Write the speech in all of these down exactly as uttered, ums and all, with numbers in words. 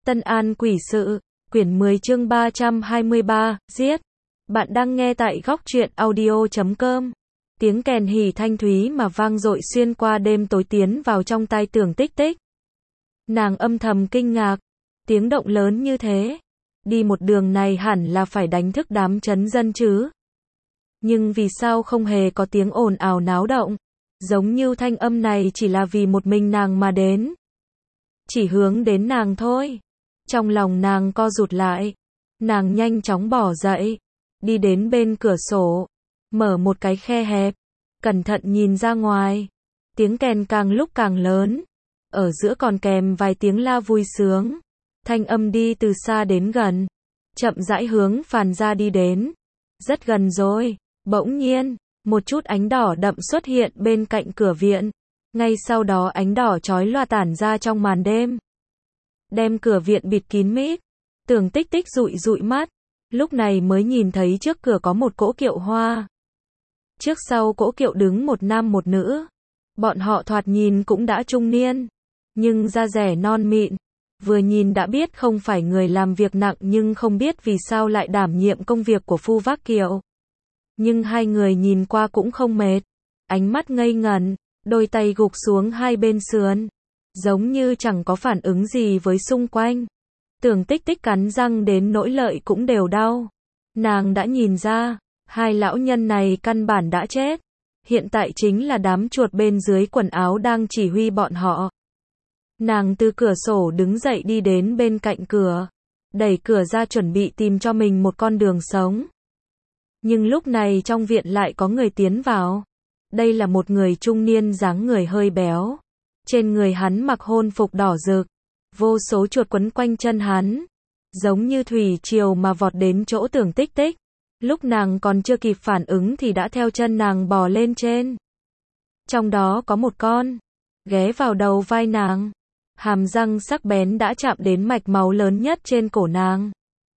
Tân An Quỷ Sự, quyển mười chương ba trăm hai mươi ba, giết. Bạn đang nghe tại góc truyện audio chấm com. Tiếng kèn hỉ thanh thúy mà vang dội xuyên qua đêm tối tiến vào trong tai Tưởng Tích Tích. Nàng âm thầm kinh ngạc, tiếng động lớn như thế, đi một đường này hẳn là phải đánh thức đám trấn dân chứ. Nhưng vì sao không hề có tiếng ồn ào náo động, giống như thanh âm này chỉ là vì một mình nàng mà đến. Chỉ hướng đến nàng thôi. Trong lòng nàng co rụt lại, nàng nhanh chóng bỏ dậy, đi đến bên cửa sổ, mở một cái khe hẹp, cẩn thận nhìn ra ngoài. Tiếng kèn càng lúc càng lớn, ở giữa còn kèm vài tiếng la vui sướng. Thanh âm đi từ xa đến gần, chậm rãi hướng phàn ra đi đến. Rất gần rồi, bỗng nhiên, một chút ánh đỏ đậm xuất hiện bên cạnh cửa viện. Ngay sau đó ánh đỏ chói lòa tản ra trong màn đêm, đem cửa viện bịt kín mít. Tưởng Tích Tích dụi dụi mắt, lúc này mới nhìn thấy trước cửa có một cỗ kiệu hoa. Trước sau cỗ kiệu đứng một nam một nữ. Bọn họ thoạt nhìn cũng đã trung niên, nhưng da dẻ non mịn, vừa nhìn đã biết không phải người làm việc nặng, nhưng không biết vì sao lại đảm nhiệm công việc của phu vác kiệu. Nhưng hai người nhìn qua cũng không mệt, ánh mắt ngây ngẩn, đôi tay gục xuống hai bên sườn, giống như chẳng có phản ứng gì với xung quanh. Tưởng Tích Tích cắn răng đến nỗi lợi cũng đều đau. Nàng đã nhìn ra, hai lão nhân này căn bản đã chết. Hiện tại chính là đám chuột bên dưới quần áo đang chỉ huy bọn họ. Nàng từ cửa sổ đứng dậy đi đến bên cạnh cửa, đẩy cửa ra chuẩn bị tìm cho mình một con đường sống. Nhưng lúc này trong viện lại có người tiến vào. Đây là một người trung niên dáng người hơi béo. Trên người hắn mặc hôn phục đỏ rực, vô số chuột quấn quanh chân hắn, giống như thủy triều mà vọt đến chỗ Tưởng Tích Tích. Lúc nàng còn chưa kịp phản ứng thì đã theo chân nàng bò lên trên. Trong đó có một con, ghé vào đầu vai nàng, hàm răng sắc bén đã chạm đến mạch máu lớn nhất trên cổ nàng.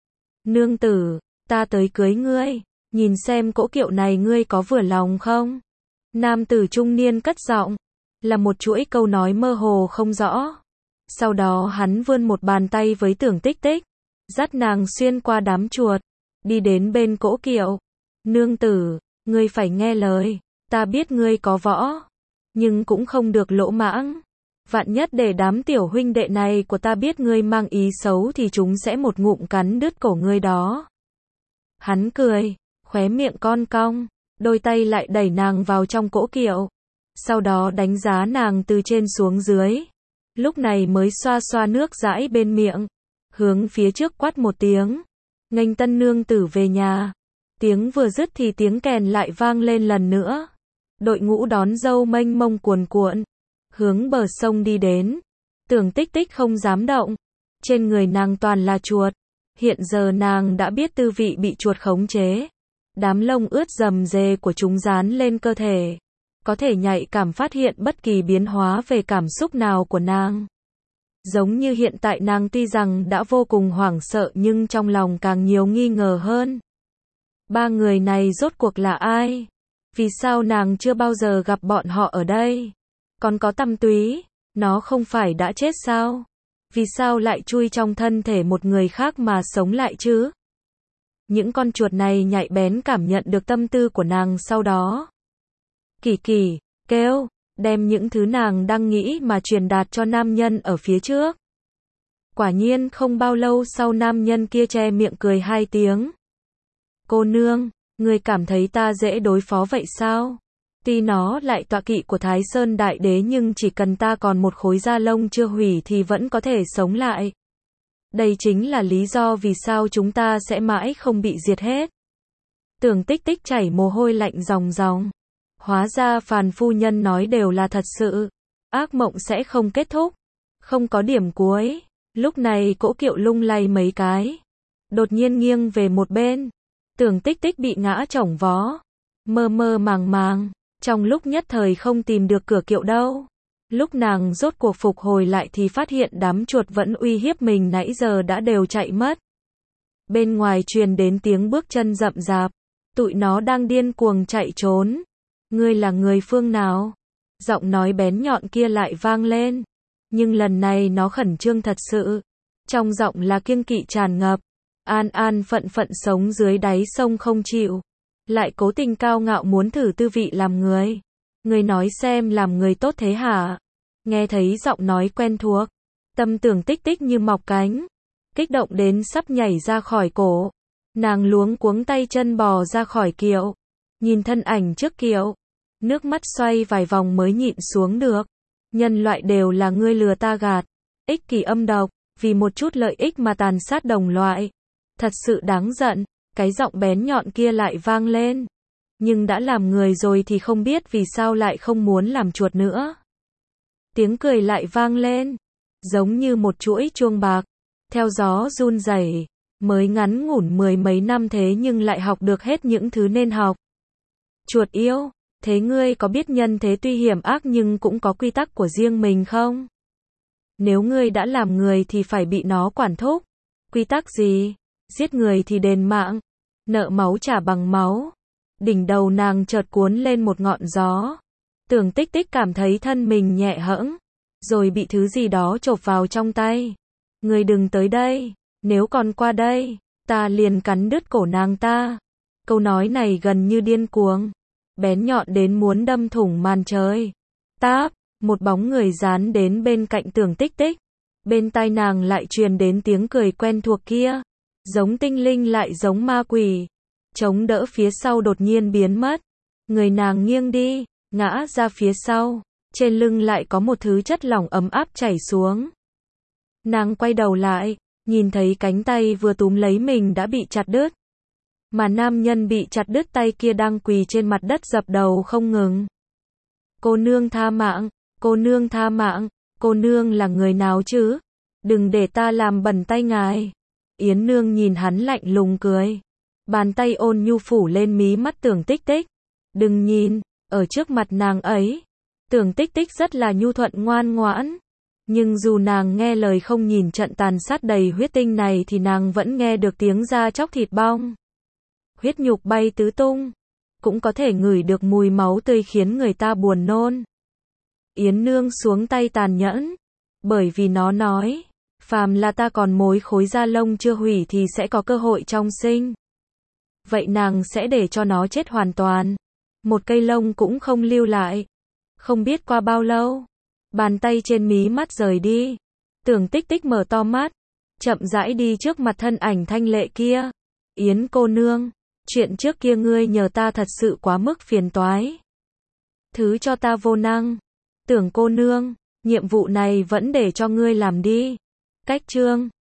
Nương tử, ta tới cưới ngươi, nhìn xem cỗ kiệu này ngươi có vừa lòng không? Nam tử trung niên cất giọng, là một chuỗi câu nói mơ hồ không rõ. Sau đó hắn vươn một bàn tay với Tưởng Tích Tích, dắt nàng xuyên qua đám chuột, đi đến bên cỗ kiệu. Nương tử, ngươi phải nghe lời, ta biết ngươi có võ, nhưng cũng không được lỗ mãng. Vạn nhất để đám tiểu huynh đệ này của ta biết ngươi mang ý xấu thì chúng sẽ một ngụm cắn đứt cổ ngươi đó. Hắn cười, khóe miệng cong cong, đôi tay lại đẩy nàng vào trong cỗ kiệu. Sau đó đánh giá nàng từ trên xuống dưới. Lúc này mới xoa xoa nước dãi bên miệng, hướng phía trước quát một tiếng, nghênh tân nương tử về nhà. Tiếng vừa dứt thì tiếng kèn lại vang lên lần nữa. Đội ngũ đón dâu mênh mông cuồn cuộn, hướng bờ sông đi đến. Tưởng Tích Tích không dám động, trên người nàng toàn là chuột. Hiện giờ nàng đã biết tư vị bị chuột khống chế. Đám lông ướt rầm rề của chúng dán lên cơ thể, có thể nhạy cảm phát hiện bất kỳ biến hóa về cảm xúc nào của nàng. Giống như hiện tại nàng tuy rằng đã vô cùng hoảng sợ nhưng trong lòng càng nhiều nghi ngờ hơn. Ba người này rốt cuộc là ai? Vì sao nàng chưa bao giờ gặp bọn họ ở đây? Còn có Tăm Túy, nó không phải đã chết sao? Vì sao lại chui trong thân thể một người khác mà sống lại chứ? Những con chuột này nhạy bén cảm nhận được tâm tư của nàng, sau đó kỳ kỳ kêu, đem những thứ nàng đang nghĩ mà truyền đạt cho nam nhân ở phía trước. Quả nhiên không bao lâu sau nam nhân kia che miệng cười hai tiếng. Cô nương, người cảm thấy ta dễ đối phó vậy sao? Tuy nó lại tọa kỵ của Thái Sơn Đại Đế nhưng chỉ cần ta còn một khối da lông chưa hủy thì vẫn có thể sống lại. Đây chính là lý do vì sao chúng ta sẽ mãi không bị diệt hết. Tưởng Tích Tích chảy mồ hôi lạnh ròng ròng. Hóa ra Phàn phu nhân nói đều là thật sự. Ác mộng sẽ không kết thúc, không có điểm cuối. Lúc này cỗ kiệu lung lay mấy cái, đột nhiên nghiêng về một bên. Tưởng Tích Tích bị ngã chổng vó, mơ mơ màng màng, trong lúc nhất thời không tìm được cửa kiệu đâu. Lúc nàng rốt cuộc phục hồi lại thì phát hiện đám chuột vẫn uy hiếp mình nãy giờ đã đều chạy mất. Bên ngoài truyền đến tiếng bước chân rậm rạp, tụi nó đang điên cuồng chạy trốn. Ngươi là người phương nào? Giọng nói bén nhọn kia lại vang lên. Nhưng lần này nó khẩn trương thật sự. Trong giọng là kiêng kỵ tràn ngập. An an phận phận sống dưới đáy sông không chịu. Lại cố tình cao ngạo muốn thử tư vị làm người. Người nói xem làm người tốt thế hả? Nghe thấy giọng nói quen thuộc. Tâm tưởng Tích Tích như mọc cánh. Kích động đến sắp nhảy ra khỏi cổ. Nàng luống cuống tay chân bò ra khỏi kiệu. Nhìn thân ảnh trước kiệu. Nước mắt xoay vài vòng mới nhịn xuống được. Nhân loại đều là ngươi lừa ta gạt. Ích kỷ âm độc. Vì một chút lợi ích mà tàn sát đồng loại. Thật sự đáng giận. Cái giọng bén nhọn kia lại vang lên. Nhưng đã làm người rồi thì không biết vì sao lại không muốn làm chuột nữa. Tiếng cười lại vang lên. Giống như một chuỗi chuông bạc. Theo gió run rẩy. Mới ngắn ngủn mười mấy năm thế nhưng lại học được hết những thứ nên học. Chuột yêu, thế ngươi có biết nhân thế tuy hiểm ác nhưng cũng có quy tắc của riêng mình không? Nếu ngươi đã làm người thì phải bị nó quản thúc. Quy tắc gì? Giết người thì đền mạng. Nợ máu trả bằng máu. Đỉnh đầu nàng chợt cuốn lên một ngọn gió. Tưởng Tích Tích cảm thấy thân mình nhẹ hẫng. Rồi bị thứ gì đó chộp vào trong tay. Ngươi đừng tới đây. Nếu còn qua đây, ta liền cắn đứt cổ nàng ta. Câu nói này gần như điên cuồng. Bén nhọn đến muốn đâm thủng màn trời. Táp, một bóng người dán đến bên cạnh Tưởng Tích Tích. Bên tai nàng lại truyền đến tiếng cười quen thuộc kia. Giống tinh linh lại giống ma quỷ. Chống đỡ phía sau đột nhiên biến mất. Người nàng nghiêng đi, ngã ra phía sau. Trên lưng lại có một thứ chất lỏng ấm áp chảy xuống. Nàng quay đầu lại, nhìn thấy cánh tay vừa túm lấy mình đã bị chặt đứt. Mà nam nhân bị chặt đứt tay kia đang quỳ trên mặt đất dập đầu không ngừng. Cô nương tha mạng, cô nương tha mạng, cô nương là người nào chứ? Đừng để ta làm bẩn tay ngài. Yến Nương nhìn hắn lạnh lùng cười. Bàn tay ôn nhu phủ lên mí mắt Tưởng Tích Tích. Đừng nhìn, ở trước mặt nàng ấy. Tưởng Tích Tích rất là nhu thuận ngoan ngoãn. Nhưng dù nàng nghe lời không nhìn trận tàn sát đầy huyết tinh này thì nàng vẫn nghe được tiếng da chóc thịt bong. Huyết nhục bay tứ tung. Cũng có thể ngửi được mùi máu tươi khiến người ta buồn nôn. Yến Nương xuống tay tàn nhẫn. Bởi vì nó nói, phàm là ta còn mối khối da lông chưa hủy thì sẽ có cơ hội trong sinh. Vậy nàng sẽ để cho nó chết hoàn toàn. Một cây lông cũng không lưu lại. Không biết qua bao lâu. Bàn tay trên mí mắt rời đi. Tưởng Tích Tích mở to mắt. Chậm rãi đi trước mặt thân ảnh thanh lệ kia. Yến cô nương. Chuyện trước kia ngươi nhờ ta thật sự quá mức phiền toái. Thứ cho ta vô năng. Tưởng cô nương. Nhiệm vụ này vẫn để cho ngươi làm đi. Cách chương.